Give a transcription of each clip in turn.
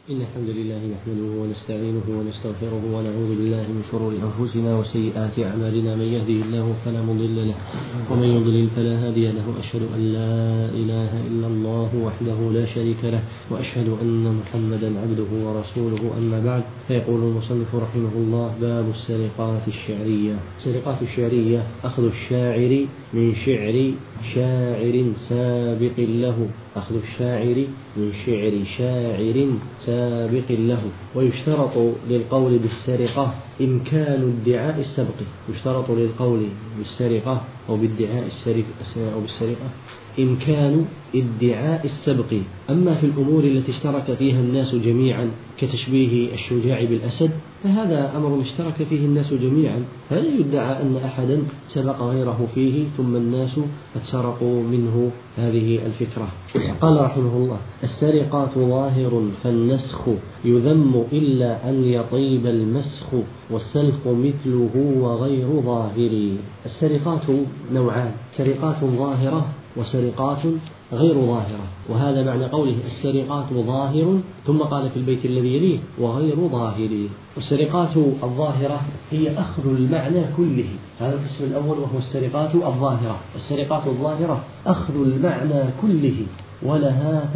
إن الحمد لله نحمده ونستعينه ونستغفره ونعوذ بالله من شرور أنفسنا وسيئات أعمالنا، من يهده الله فلا مضل له ومن يضلل فلا هادي له. أشهد أن لا إله إلا الله وحده لا شريك له، وأشهد أن محمدا عبده ورسوله. أما بعد، فيقول المصنف رحمه الله: باب السرقات الشعرية. السرقات الشعرية أخذ الشاعر من شعر شاعر سابق له، أخذ الشاعر من شعر شاعر سابق له. ويشترط للقول بالسرقة إمكان ادعاء السبق، يشترط للقول بالسرقة أو بالادعاء بالسرقة إمكان ادعاء السبق. أما في الأمور التي اشترك فيها الناس جميعا كتشبيه الشجاع بالأسد، فهذا أمر اشترك فيه الناس جميعا، فلا يدعى أن أحدا سبق غيره فيه ثم الناس قد سرقوا منه هذه الفكرة. قال رحمه الله: السرقات ظاهر فالنسخ يذم إلا أن يطيب المسخ، والسلخ مثله وغير ظاهر. السرقات نوعان: سرقات ظاهرة وسرقات غير ظاهرة، وهذا معنى قوله السرقات ظاهر، ثم قال في البيت الذي يليه وغير ظاهر. والسرقات الظاهرة هي أخذ المعنى كله، هذا القسم الأول وهو السرقات الظاهرة. السرقات الظاهرة أخذ المعنى كله، ولها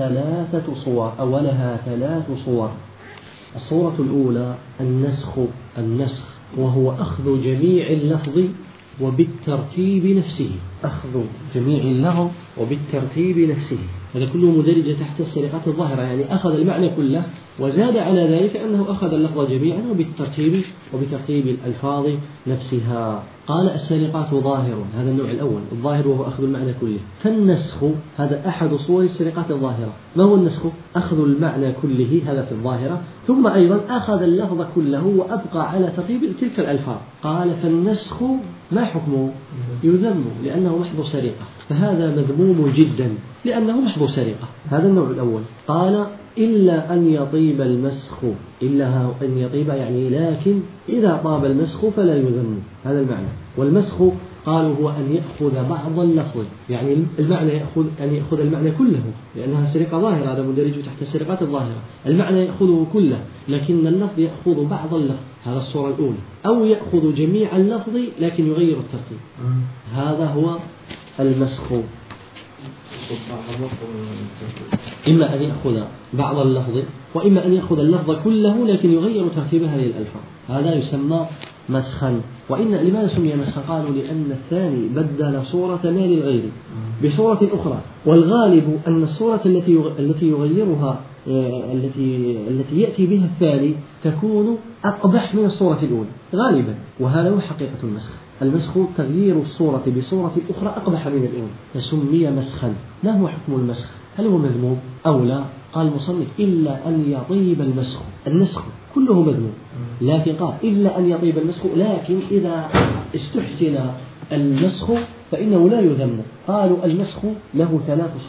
ثلاث صور. الصورة الأولى النسخ، وهو أخذ جميع اللفظ وبالترتيب نفسه، أخذ جميع اللفظ وبالترتيب نفسه، هذا كله مدرج تحت السرقات الظاهرة، يعني أخذ المعنى كله وزاد على ذلك أنه أخذ اللفظ جميعا وبترتيب الألفاظ نفسها. قال: السرقات ظاهر، هذا النوع الأول الظاهر وهو أخذ المعنى كله. فالنسخ هذا أحد صور السرقات الظاهرة. ما هو النسخ؟ أخذ المعنى كله، هذا في الظاهرة، ثم أيضا أخذ اللفظ كله وأبقى على ترتيب تلك الألفاظ. قال: فالنسخ ما حكمه؟ يذم لأنه محض سرقة، فهذا مذموم جدا لأنه محض سرقة. هذا النوع الأول. قال: إلا أن يطيب المسخ، إلا أن يطيب يعني لكن إذا طاب المسخ فلا يذم، هذا المعنى. والمسخ قالوا هو أن يأخذ بعض اللفظ، يعني المعنى أن يأخذ المعنى كله، لأنها سرقة ظاهرة، هذا مندرج تحت السرقات الظاهرة. المعنى يأخذه كله لكن اللفظ يأخذ بعض اللفظ، هذا الصورة الأولى. أو يأخذ جميع اللفظ لكن يغير الترتيب، هذا هو المسخ. إما أن يأخذ بعض اللفظ، وإما أن يأخذ اللفظ كله لكن يغير ترتيب هذه الألفاظ، هذا يسمى مسخا. لماذا سمي مسخا؟ قالوا لأن الثاني بدل صورة ما للغير بصورة أخرى، والغالب أن الصورة التي يغيرها التي يأتي بها الثاني تكون أقبح من الصورة الأولى غالبا، وهذا هو حقيقة المسخ. المسخ تغيير الصورة بصورة أخرى أقبح من الأولى، فسمي مسخا. ما هو حكم المسخ؟ هل هو مذموم أو لا؟ قال المصنف: إلا أن يطيب المسخ. النسخ كله مذموم، لكن قال إلا أن يطيب المسخ، لكن إذا استحسن المسخ فإنه لا يذم. قالوا: المسخ له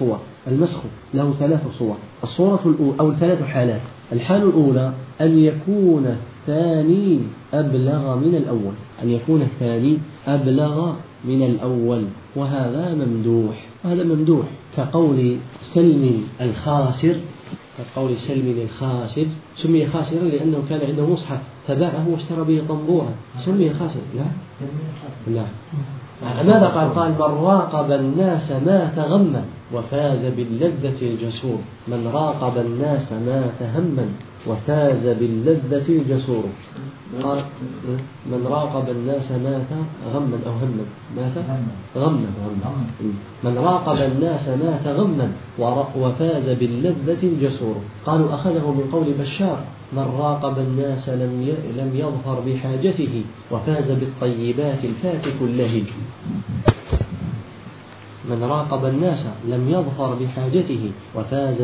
ثلاث صور. الصورة الأولى أو ثلاث حالات. الحالة الأولى أن يكون الثاني أبلغ من الأول، وهذا ممدوح، كقول سلم الخاسر. سمي خاسرا لأنه كان عنده مصحف فباعه واشترى به طنبورا، سمي خاسر. لا. ماذا قال: من راقب الناس مات غما وفاز باللذة الجسور. من راقب الناس مات هما وفاز باللذة الجسور. قال: من راقب الناس مات غما أو هما، غما. من راقب الناس مات غما وفاز باللذة الجسور. قالوا: أخذه من قول بشار: من راقب الناس لم يظهر بحاجته وفاز بالطيبات الفاتك اللهج. من راقب الناس لم يظهر بحاجته وفاز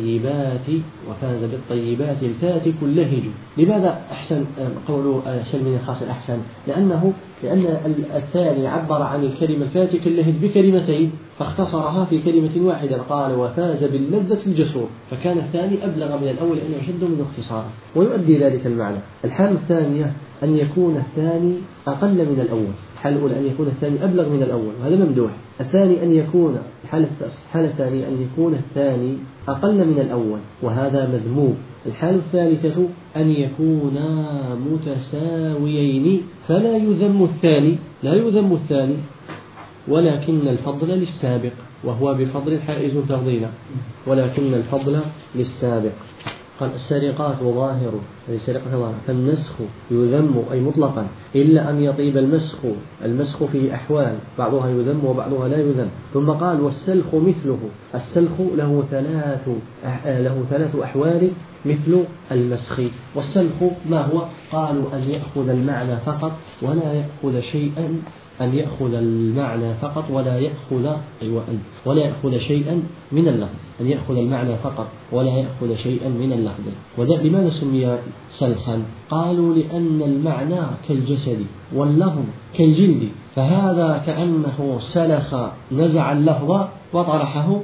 بالطيبات الفاتك اللهج. لماذا أحسن قول سلم الخاسر أحسن؟ لأن الثاني عبر عن الكلمة الفاتك اللهج بكلمتين فاختصرها في كلمة واحدة، قال: وفاز باللذة الجسور، فكان الثاني أبلغ من الأول لأنه يشد من اختصاره ويؤدي ذلك المعنى. الحالة الثانية أن يكون الثاني أقل من الأول. الحالة الأولى أن يكون الثاني أبلغ من الأول، هذا ممدوح. الثاني أن يكون الثاني أقل من الأول، وهذا مذموم. الحالة الثالثة أن يكونا متساويين فلا يذم الثاني، لا يذم الثاني، ولكن الفضل للسابق، وهو بفضل حائز تفضيلا، ولكن الفضل للسابق. قال السرقات ظاهر، السرقة ظاهر، فالنسخ يذم أي مطلقا إلا أن يطيب المسخ فيه أحوال، بعضها يذم وبعضها لا يذم. ثم قال والسلخ مثله، السلخ له ثلاث أحوال مثل المسخ. والسلخ ما هو؟ قالوا أن يأخذ المعنى فقط ولا يأخذ شيئا، أن يأخذ المعنى فقط ولا يأخذ شيئا من اللفظ، أن يأخذ المعنى فقط ولا يأخذ شيئا من اللفظ. لماذا سمي سلخا؟ قالوا لأن المعنى كالجسد واللفظ كالجلد، فهذا كأنه سلخ، نزع اللفظ وطرحه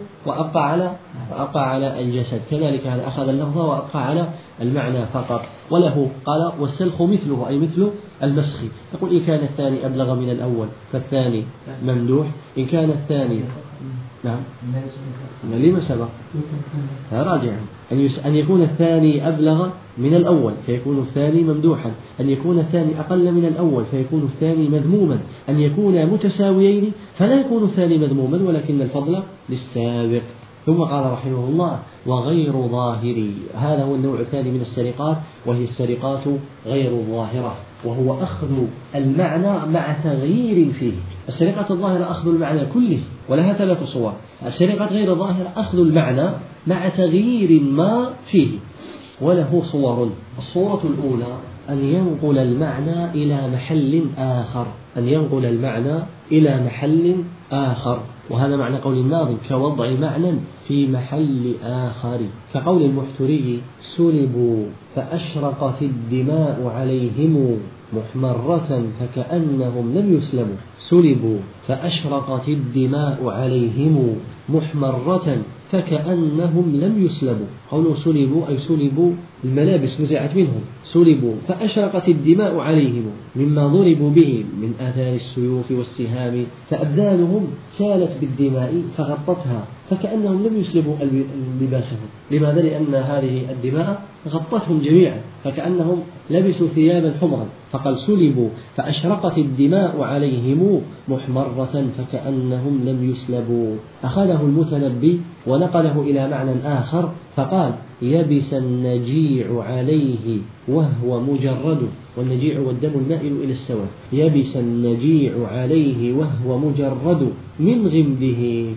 وأبقى على الجسد، كذلك هذا أخذ اللفظ وأبقى على المعنى فقط. وله قال والسلخ مثله أي مثل المسخ. يقول إن كان الثاني أبلغ من الأول فالثاني ممدوح، إن كان الثاني نعم لما سبق راجع أن يكون الثاني أبلغ من الأول فيكون الثاني ممدوحا، أن يكون الثاني أقل من الأول فيكون الثاني مذموما، أن يكون متساويين فلا يكون الثاني مذموما ولكن الفضل للسابق. ثم قال رحمه الله وغير ظاهري، هذا هو النوع الثاني من السرقات، وهي السرقات غير الظاهرة، وهو أخذ المعنى مع تغيير فيه. السرقة الظاهرة أخذ المعنى كله ولها 3 صور. السرقة غير الظاهرة أخذ المعنى مع تغيير ما فيه وله صور. الصورة الأولى أن ينقل المعنى إلى محل آخر، أن ينقل المعنى إلى محل آخر، وهذا معنى قول الناظم كوضع معنى في محل آخر، كقول المحتري سلبوا فأشرقت الدماء عليهم محمرة فكأنهم لم يسلموا. سلبوا فأشرقت الدماء عليهم محمرة فكأنهم لم يسلبوا. قولوا سلبوا أي سلبوا الملابس نزعت منهم، سلبوا فأشرقت الدماء عليهم مما ضربوا به من آثار السيوف والسهام، فأبدانهم سالت بالدماء فغطتها فكأنهم لم يسلبوا لباسهم. لماذا؟ لأن هذه الدماء غطتهم جميعا فكأنهم لبسوا ثيابا حمرا، فقال سلبوا فأشرقت الدماء عليهم محمرة فكأنهم لم يسلبوا. أخذه المتنبي ونقله إلى معنى آخر فقال يبس النجيع عليه وهو مجرد، والنجيع والدم المائل إلى السواد، يبس النجيع عليه وهو مجرد من غمده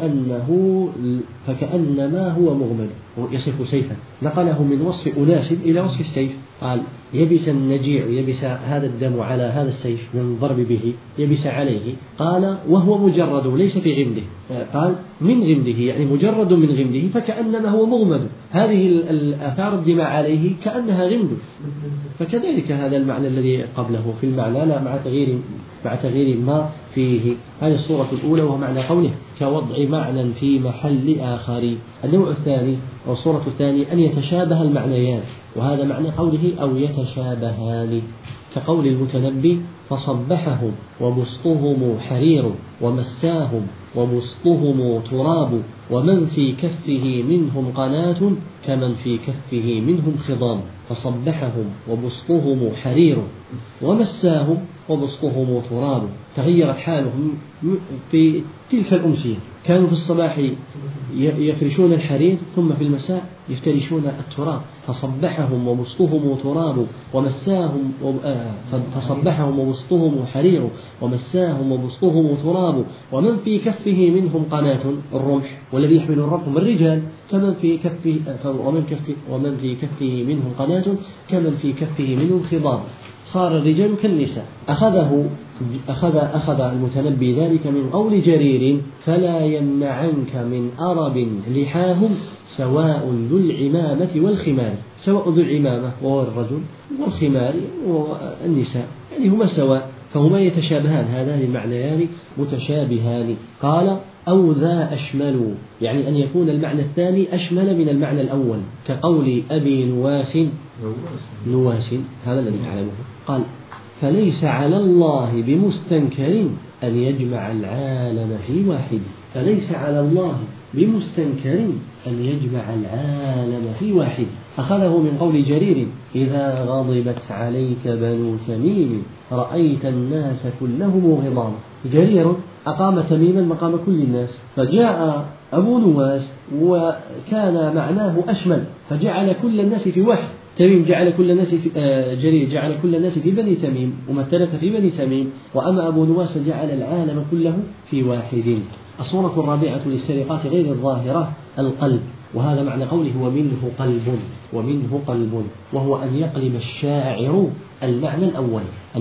فكأنما هو مغمد، يصف سيفا، نقله من وصف أناس إلى وصف السيف. قال يبس النجيع، يبس هذا الدم على هذا السيف من الضرب به، يبس عليه، قال وهو مجرد ليس في غمده، قال من غمده يعني مجرد من غمده فكأنما هو مغمد، هذه الآثار الدماء عليه كأنها غمد. فكذلك هذا المعنى الذي قبله في المعنى لا مع تغيير ما فيه. هذه الصورة الأولى وهو معنى قوله كوضع معنى في محل آخر. النوع الثاني أو الصورة الثانية أن يتشابه المعنيان، وهذا معنى قوله أو يتشابهان، كقول المتنبي فصبحهم وبسطهم حرير ومساهم وبسطهم تراب ومن في كفه منهم قناة كمن في كفه منهم خضام. فصبحهم وبسطهم حرير ومساهم وبسطهم تراب، تغيرت حالهم في تلك الأمسية، كانوا في الصباح يفرشون الحرير ثم في المساء يفترشون التراب. فصبحهم وبسطهم تراب ومساهم فصبحهم وبسطهم حرير ومساهم وبسطهم تراب ومن في كفه منهم قناة، الرمح والذي يحمل الرمح من الرجال، كمن في كفه ومن في كفه منهم قناة كمن في كفه منهم خضام، صار الرجال كالنساء. أخذ المتنبي ذلك من قول جرير فلا يمنعنك من أرب لحاهم سواء ذو العمامة والخمار، سواء ذو العمامة وهو الرجل والخمار والنساء يعني هما سواء، فهما يتشابهان، هذان المعنيان متشابهان. قال أو ذا أشمل، يعني أن يكون المعنى الثاني أشمل من المعنى الأول، كقول أبي نواس هذا الذي تعلمه. قال فليس على الله بمستنكر أن يجمع العالم في واحد، فليس على الله بمستنكر أن يجمع العالم في واحد. أخذه من قول جرير: إذا غضبت عليك بنو تميم رأيت الناس كلهم غضام. جرير أقام تميما مقام كل الناس، فجاء أبو نواس وكان معناه أشمل، فجعل كل الناس في واحد. تميم جعل كل الناس في جرير جعل كل الناس في بني تميم ومثلة في بني تميم، وأما أبو نواس جعل العالم كله في واحد. الصورة الرابعة للسرقات غير الظاهرة القلب، وهذا معنى قوله ومنه قلب، وهو أن يقلب الشاعر المعنى الأول،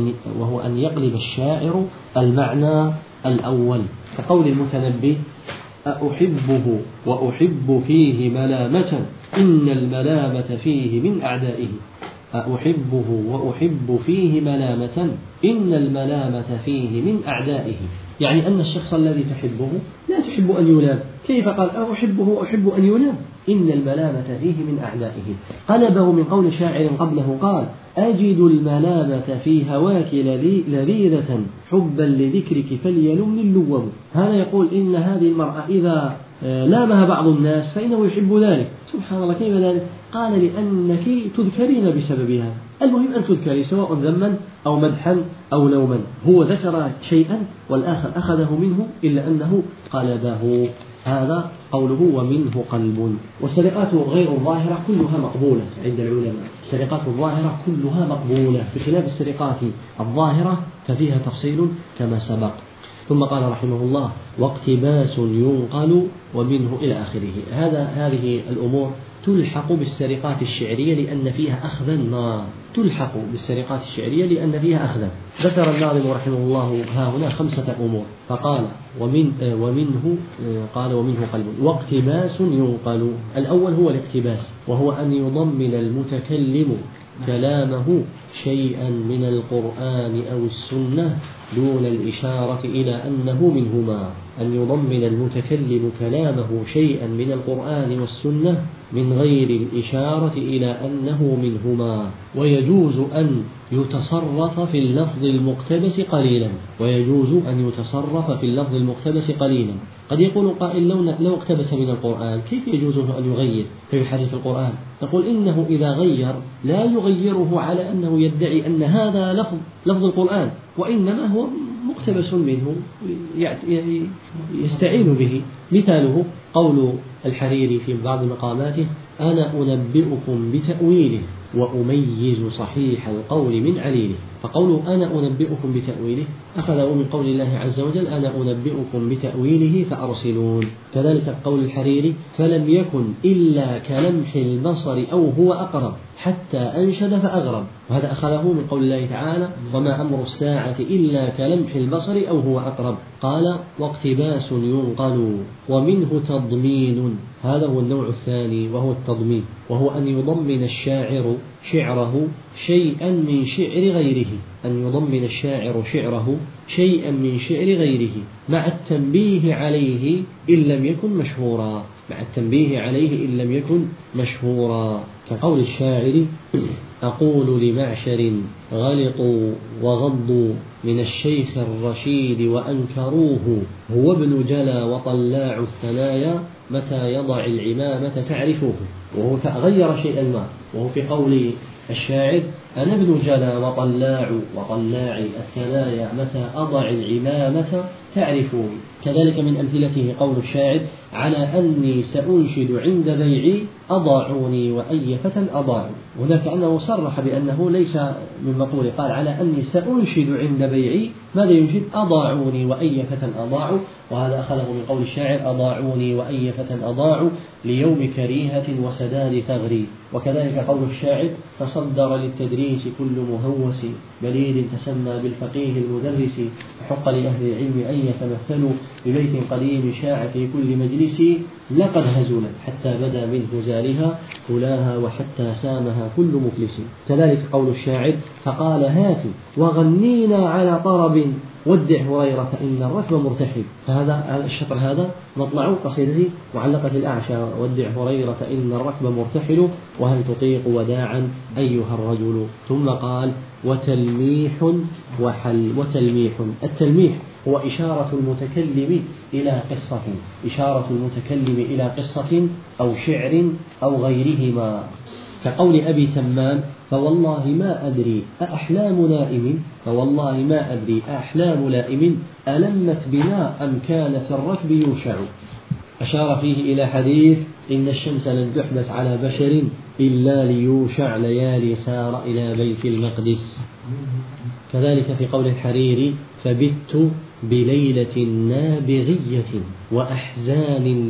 المعنى الأول، كقول المتنبي: أحبه وأحب فيه ملامة إن الملامة فيه من أعدائه. أحبه وأحب فيه ملامة إن الملامة فيه من أعدائه، يعني أن الشخص الذي تحبه لا تحب أن يلام. كيف قال أحبه وأحب أن يلام؟ إن الملامة فيه من أعدائه. قلبه من قول شاعر قبله قال: أجد الملامة في هواك لذيذة حبا لذكرك فليلمني اللوم. هذا يقول إن هذه المرأة إذا لامها بعض الناس فإنه يحب ذلك. سبحان الله، كيف ذلك؟ قال: لأنك تذكرين بسببها. المهم أن تذكري سواء ذما أو مدحا أو لوما. هو ذكر شيئا والآخر أخذه منه إلا أنه قلبه. هذا قوله ومنه قلب. والسرقات غير الظاهرة كلها مقبولة عند العلماء. السرقات الظاهرة كلها مقبولة، بخلاف السرقات الظاهرة ففيها تفصيل كما سبق. ثم قال رحمه الله: واقتباس ينقل ومنه إلى آخره. هذه الأمور تلحق بالسرقات الشعرية لأن فيها أخذا ذكر الناظم رحمه الله ها هنا 5 أمور، فقال ومنه قلب واقتباس ينقل. الأول هو الاقتباس، وهو أن يضمن المتكلم كلامه شيئا من القرآن أو السنة دون الإشارة إلى أنه منهما. أن يضمن المتكلم كلامه شيئا من القرآن والسنة من غير الإشارة إلى أنه منهما. ويجوز أن يتصرف في اللفظ المقتبس قليلا. قد يقول قائل: لو اقتبس من القرآن كيف يجوز أن يغير فيحرف القرآن؟ نقول: إنه إذا غير لا يغيره على أنه يدعي أن هذا لفظ القرآن، وإنما هو مقتبس منه يستعين به. مثاله قول الحريري في بعض مقاماته: أنا أنبئكم بتأويله وأميز صحيح القول من عليله. فقوله أنا أنبئكم بتأويله أخذه من قول الله عز وجل: أنا أنبئكم بتأويله فأرسلون. كذلك قول الحريري: فلم يكن إلا كلمح البصر أو هو أقرب حتى أنشد فأغرب. وهذا أخذه من قول الله تعالى: وما أمر الساعة إلا كلمح البصر أو هو أقرب. قال: واقتباس ينقل ومنه تضمين. هذا هو النوع الثاني وهو التضمين، وهو أن يضمن الشاعر شعره شيئا من شعر غيره مع التنبيه عليه إن لم يكن مشهورا، كقول الشاعر: أقول لمعشر غلطوا وغضوا من الشيخ الرشيد وأنكروه هو ابن جلا وطلاع الثنايا متى يضع العمامة تعرفوه. وهو تغير شيئا ما، وهو في قول الشاعر: أنا ابن جلا وطلاع الثنايا متى أضع العمامة تعرفون. كذلك من أمثلته قول الشاعر: على أني سأنشد عند بيعي أضاعوني وأي فتى أضاعوا. هناك أنه صرح بأنه ليس من مقوله، قال: على أني سأنشد عند بيعي ماذا ينشد؟ أضاعوني وأي فتى أضاعوا. وهذا أخذه من قول الشاعر: أضاعوني وأي فتى أضاعوا ليوم كريهة وسداد ثغري. وكذلك قول الشاعر: تصدر للتدريس كل مهوس بليد تسمى بالفقيه المدرس فحق لأهل العلم أن يتمثلوا ببيت قديم شاع في كل مجلس لقد هزلت حتى بدا من هزالها كلاها وحتى سامها كل مفلس. كذلك قول الشاعر: فقال هات وغنينا على طرب ودع هريرة إن الركب مرتحل. فهذا الشطر هذا مطلع قصيدته معلقة الأعشى: ودع هريرة إن الركب مرتحل وهل تطيق وداعا أيها الرجل. ثم قال: وتلميح وحل. التلميح هو إشارة المتكلم إلى قصة أو شعر أو غيرهما. كقول أبي تمام: فوالله ما أدري أحلام لائم ألمت بنا أم كان في الركب يوشع. أشار فيه إلى حديث: إن الشمس لن تحبس على بشر إلا ليوشع ليالي سار إلى بيت المقدس. كذلك في قول الحريري: فبت بليلة نابغية وأحزان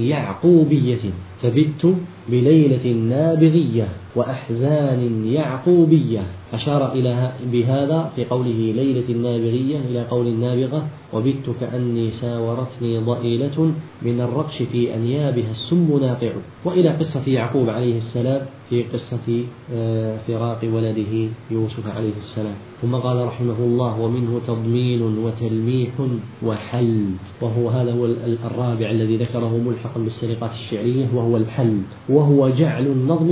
يعقوبية أشار إلى بهذا في قوله ليلة النابغية إلى قول النابغة: وبت كأني ساورتني ضئيلة من الرقش في أنيابها السم ناقع. وإلى قصة يعقوب عليه السلام في قصة فراق ولده يوسف عليه السلام. ثم قال رحمه الله: ومنه تضمين وتلميح وحل. هذا هو الرابع الذي ذكره ملحقا بالسرقات الشعرية، وهو الحل، وهو جعل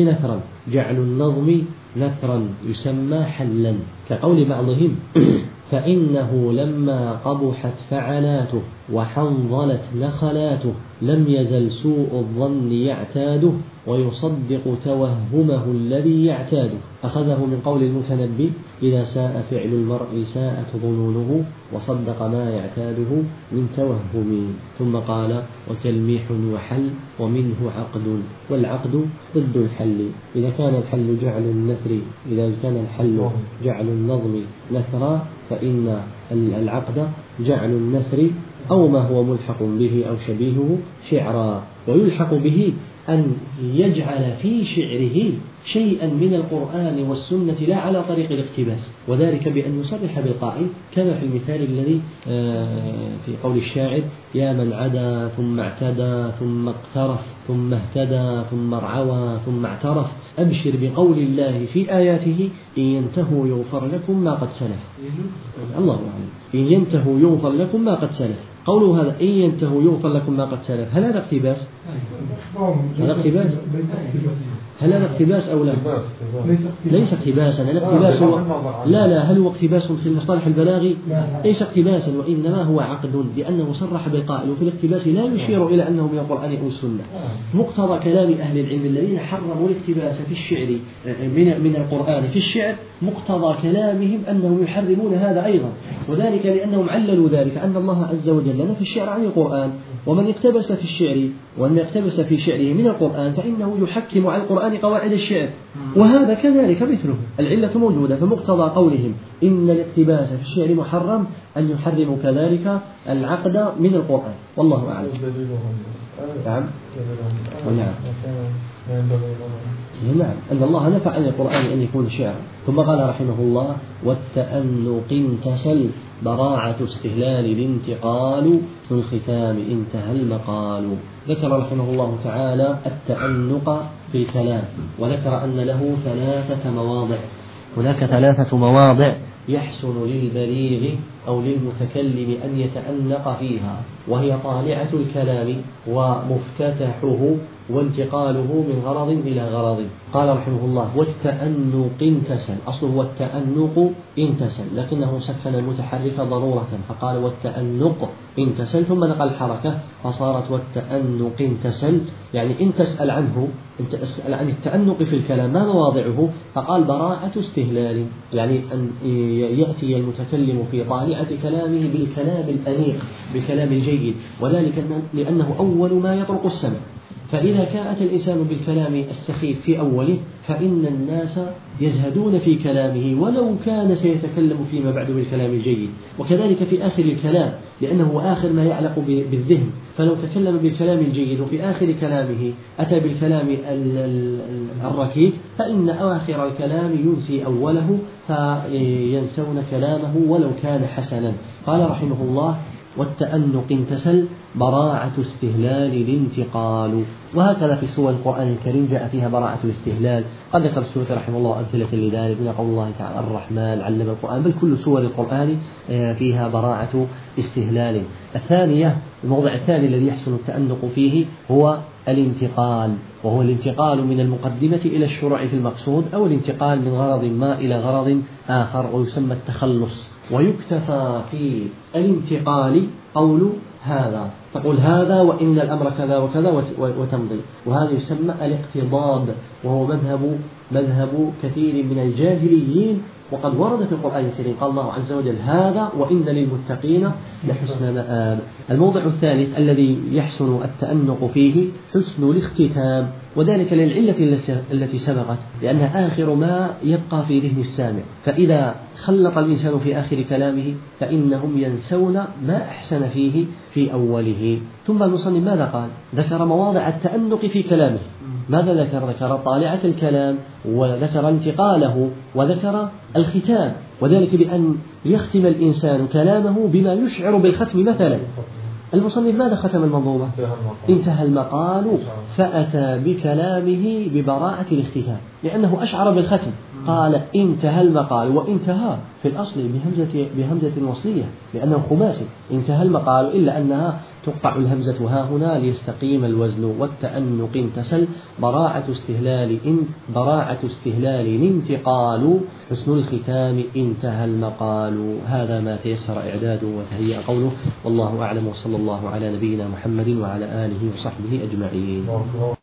النظم نثرا يسمى حلا، كقول بعضهم: فإنه لما قبحت فعلاته وحنظلت نخلاته لم يزل سوء الظن يعتاده ويصدق توهمه الذي يعتاده. أخذه من قول المتنبي: إذا ساء فعل المرء ساءت ظنونه وصدق ما يعتاده من توهم. ثم قال: وتلميح وحل، ومنه عقد، والعقد ضد الحل. إذا كان الحل جعل النظم نثرا، فإن العقد جعل النثر أو ما هو ملحق به أو شبيهه شعرا. ويلحق به أن يجعل في شعره شيئا من القرآن والسنة لا على طريق الاقتباس، وذلك بأن يصرح بالقائل، كما في المثال الذي في قول الشاعر: يا من عدا ثم اعتدى ثم اقترف ثم اهتدى ثم ارعوى ثم اعترف، أبشر بقول الله في آياته: إن ينتهوا يغفر لكم ما قد سلف. الله أعلم. إن ينتهوا يغفر لكم ما قد سلف. قوله هذا: إن ينتهوا يغفر لكم ما قد سلف، هل هذا اقتباس؟ هل هذا اقتباس أو لا؟ ليس اقتباسا. الاقتباس هو هل هو اقتباس في المصطلح البلاغي؟ ليس اقتباسا، وإنما هو عقد، لأنه صرح بالقائل. وفي الاقتباس لا يشير إلى أنه من القرآن أو السنة. مقتضى كلام أهل العلم الذين حرموا الاقتباس في الشعر من القرآن في الشعر، مقتضى كلامهم أنهم يحرمون هذا أيضا، وذلك لأنهم عللوا ذلك أن الله عز وجل نفى الشعر عن القرآن، ومن اقتبس في الشعر ومن اقتبس في شعره من القرآن فإنه يحكم على القرآن قواعد الشعر، وهذا كذلك مثله. العلة موجودة، فمقتضى قولهم إن الاقتباس في الشعر محرم أن يحرموا كذلك العقد من القرآن، والله أعلم. نعم. نعم، أن الله نفى عن القرآن أن يكون شعرا. ثم قال رحمه الله: والتأنق انتسل براعة استهلال الانتقال في الختام انتهى المقال. ذكر رحمه الله تعالى التأنق في الكلام، وذكر أن له 3 مواضع. هناك 3 مواضع يحسن للبليغ أو للمتكلم أن يتأنق فيها، وهي طالعة الكلام ومفتتحه وانتقاله من غرض إلى غرض. قال رحمه الله: والتأنق انتسل. أصله هو التأنق انتسل، لكنه سكن المتحرك ضرورة فقال والتأنق انتسل، ثم نقل الحركة فصارت والتأنق انتسل. يعني إن تسأل عن التأنق في الكلام ما مواضعه، فقال براعة استهلال، يعني أن يأتي المتكلم في طالعة كلامه بالكلام الأنيق، بالكلام الجيد، وذلك لأنه أول ما يطرق السمع. فإذا كان أتى الإنسان بالكلام السخيف في أوله فإن الناس يزهدون في كلامه ولو كان سيتكلم فيما بعد بالكلام الجيد، وكذلك في آخر الكلام لأنه آخر ما يعلق بالذهن، فلو تكلم بالكلام الجيد وفي آخر كلامه أتى بالكلام الركيك فإن آخر الكلام ينسي أوله فينسون كلامه ولو كان حسنا. قال رحمه الله: والتأنق انتسل براعة استهلال الانتقال. وهكذا في سور القرآن الكريم جاء فيها براعة الاستهلال. قد ذكر السورة رحمه الله أمثلة لذلك من قول الله تعالى: الرحمن علم القرآن، بل كل سور القرآن فيها براعة استهلال. الثانية، الموضع الثاني الذي يحسن التأنق فيه هو الانتقال، وهو الانتقال من المقدمة إلى الشروع في المقصود، أو الانتقال من غرض ما إلى غرض آخر، ويسمى التخلص. ويكتفى في الانتقال قول هذا، تقول هذا وإن الأمر كذا وكذا وتمضي، وهذا يسمى الاقتضاب، وهو مذهب مذهب كثير من الجاهليين، وقد ورد في القرآن الكريم قال الله عز وجل هذا وإن للمتقين لحسن مآب. الموضع الثالث الذي يحسن التأنق فيه حسن الاختتام، وذلك للعلة التي سبقت، لأنها آخر ما يبقى في ذهن السامع، فإذا خلط الإنسان في آخر كلامه فإنهم ينسون ما أحسن فيه في أوله. ثم المصنف ماذا قال؟ ذكر مواضع التأنق في كلامه. ماذا ذكر؟ ذكر طالعة الكلام، وذكر انتقاله، وذكر الختام، وذلك بأن يختم الإنسان كلامه بما يشعر بالختم. مثلا المصنف ماذا ختم المنظومة؟ انتهى المقال، فأتى بكلامه ببراعة الاختتام، لأنه أشعر بالختم. قال انتهى المقال، وانتهى في الأصل بهمزة وصلية لأنه خماسي، انتهى المقال، إلا أنها تقطع الهمزة ها هنا ليستقيم الوزن. والتأنق انتسل، براعة استهلال انتقال، حسن الختام انتهى المقال. هذا ما تيسر إعداده وتهيأ قوله، والله أعلم، وصلى الله على نبينا محمد وعلى آله وصحبه أجمعين.